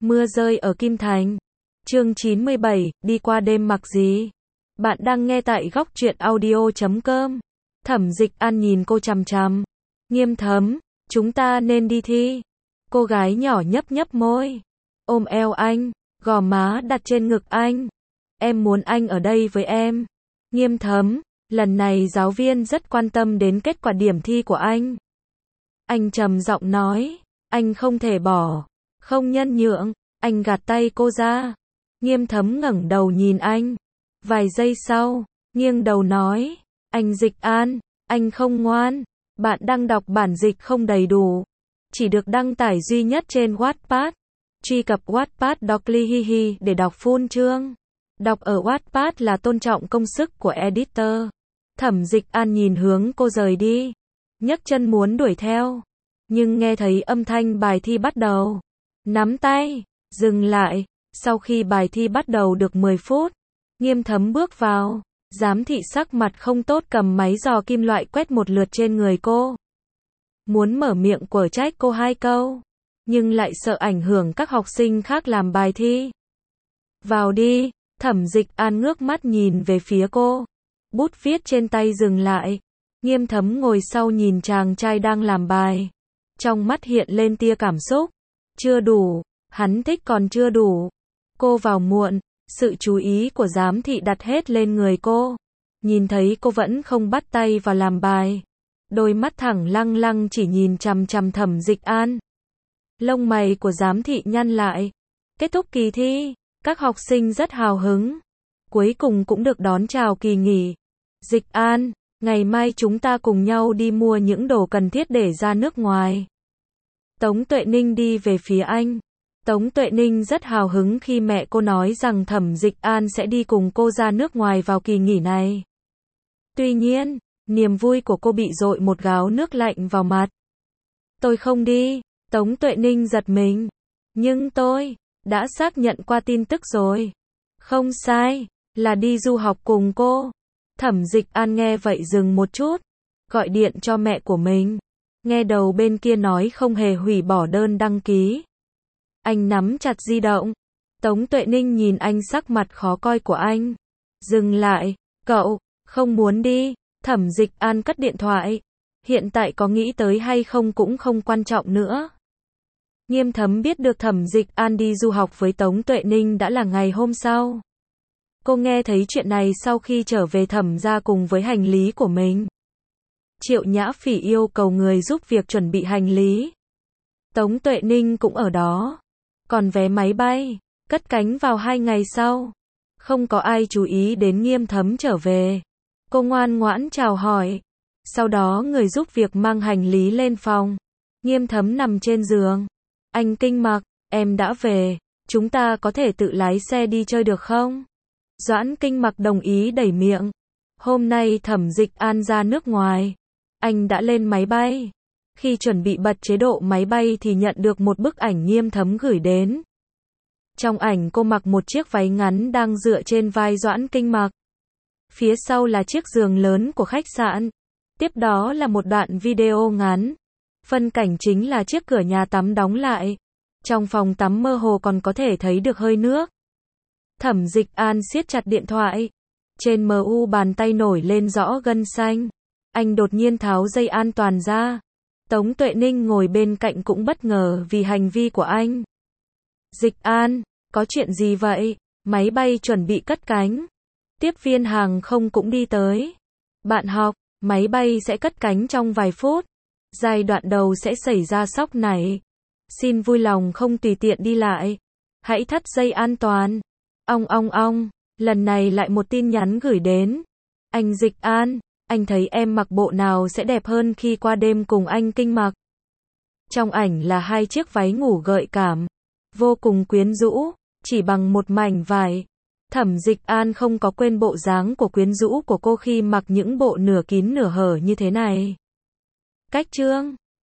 Mưa rơi ở Kim Thành. Chương 97, đi qua đêm mặc gì? Bạn đang nghe tại góc truyện audio.com. Thẩm Dịch An nhìn cô chằm chằm. Nghiêm Thấm, chúng ta nên đi thi. Cô gái nhỏ nhấp nhấp môi. Ôm eo anh, gò má đặt trên ngực anh. Em muốn anh ở đây với em. Nghiêm Thấm, lần này giáo viên rất quan tâm đến kết quả điểm thi của anh. Anh trầm giọng nói, anh không thể bỏ, không nhân nhượng. Anh gạt tay cô ra. Nghiêm Thấm ngẩng đầu nhìn anh. Vài giây sau, nghiêng đầu nói, anh Dịch An, anh không ngoan. Bạn đang đọc bản dịch không đầy đủ. Chỉ được đăng tải duy nhất trên Wattpad. Truy cập Wattpad.com để đọc full chương. Đọc ở Wattpad là tôn trọng công sức của editor. Thẩm Dịch An nhìn hướng cô rời đi. Nhấc chân muốn đuổi theo. Nhưng nghe thấy âm thanh bài thi bắt đầu. Nắm tay, dừng lại. Sau khi bài thi bắt đầu được 10 phút, Nghiêm Thấm bước vào. Giám thị sắc mặt không tốt cầm máy dò kim loại quét một lượt trên người cô. Muốn mở miệng quở trách cô 2 câu, nhưng lại sợ ảnh hưởng các học sinh khác làm bài thi. Vào đi. Thẩm Dịch An ngước mắt nhìn về phía cô. Bút viết trên tay dừng lại. Nghiêm Thấm ngồi sau nhìn chàng trai đang làm bài. Trong mắt hiện lên tia cảm xúc. Chưa đủ, hắn thích còn chưa đủ. Cô vào muộn, sự chú ý của giám thị đặt hết lên người cô. Nhìn thấy cô vẫn không bắt tay vào làm bài. Đôi mắt thẳng lăng lăng chỉ nhìn chằm chằm Thẩm Dịch An. Lông mày của giám thị nhăn lại. Kết thúc kỳ thi, các học sinh rất hào hứng. Cuối cùng cũng được đón chào kỳ nghỉ. Dịch An, ngày mai chúng ta cùng nhau đi mua những đồ cần thiết để ra nước ngoài. Tống Tuệ Ninh đi về phía anh. Tống Tuệ Ninh rất hào hứng khi mẹ cô nói rằng Thẩm Dịch An sẽ đi cùng cô ra nước ngoài vào kỳ nghỉ này. Tuy nhiên, niềm vui của cô bị dội một gáo nước lạnh vào mặt. Tôi không đi. Tống Tuệ Ninh giật mình. Nhưng tôi đã xác nhận qua tin tức rồi. Không sai, là đi du học cùng cô. Thẩm Dịch An nghe vậy dừng một chút. Gọi điện cho mẹ của mình. Nghe đầu bên kia nói không hề hủy bỏ đơn đăng ký. Anh nắm chặt di động. Tống Tuệ Ninh nhìn anh sắc mặt khó coi của anh. Dừng lại, cậu, không muốn đi. Thẩm Dịch An cất điện thoại. Hiện tại có nghĩ tới hay không cũng không quan trọng nữa. Nghiêm Thấm biết được Thẩm Dịch An đi du học với Tống Tuệ Ninh đã là ngày hôm sau. Cô nghe thấy chuyện này sau khi trở về Thẩm gia cùng với hành lý của mình. Triệu Nhã Phỉ yêu cầu người giúp việc chuẩn bị hành lý. Tống Tuệ Ninh cũng ở đó. Còn vé máy bay, cất cánh vào 2 ngày sau. Không có ai chú ý đến Nghiêm Thấm trở về. Cô ngoan ngoãn chào hỏi. Sau đó người giúp việc mang hành lý lên phòng. Nghiêm Thấm nằm trên giường. Anh Kinh Mặc, em đã về. Chúng ta có thể tự lái xe đi chơi được không? Doãn Kinh Mặc đồng ý đẩy miệng. Hôm nay Thẩm Dịch An ra nước ngoài. Anh đã lên máy bay. Khi chuẩn bị bật chế độ máy bay thì nhận được một bức ảnh Nghiêm Thấm gửi đến. Trong ảnh cô mặc một chiếc váy ngắn đang dựa trên vai Doãn Kinh Mặc. Phía sau là chiếc giường lớn của khách sạn. Tiếp đó là một đoạn video ngắn. Phân cảnh chính là chiếc cửa nhà tắm đóng lại. Trong phòng tắm mơ hồ còn có thể thấy được hơi nước. Thẩm Dịch An siết chặt điện thoại. Trên MU bàn tay nổi lên rõ gân xanh. Anh đột nhiên tháo dây an toàn ra. Tống Tuệ Ninh ngồi bên cạnh cũng bất ngờ vì hành vi của anh. Dịch An, có chuyện gì vậy? Máy bay chuẩn bị cất cánh. Tiếp viên hàng không cũng đi tới. Bạn học, máy bay sẽ cất cánh trong vài phút. Giai đoạn đầu sẽ xảy ra sóc này. Xin vui lòng không tùy tiện đi lại. Hãy thắt dây an toàn. Ong ong ong, lần này lại một tin nhắn gửi đến. Anh Dịch An, anh thấy em mặc bộ nào sẽ đẹp hơn khi qua đêm cùng anh Kinh Mặc? Trong ảnh là 2 chiếc váy ngủ gợi cảm, vô cùng quyến rũ, chỉ bằng một mảnh vải. Thẩm Dịch An không có quên bộ dáng của quyến rũ của cô khi mặc những bộ nửa kín nửa hở như thế này. Cách chương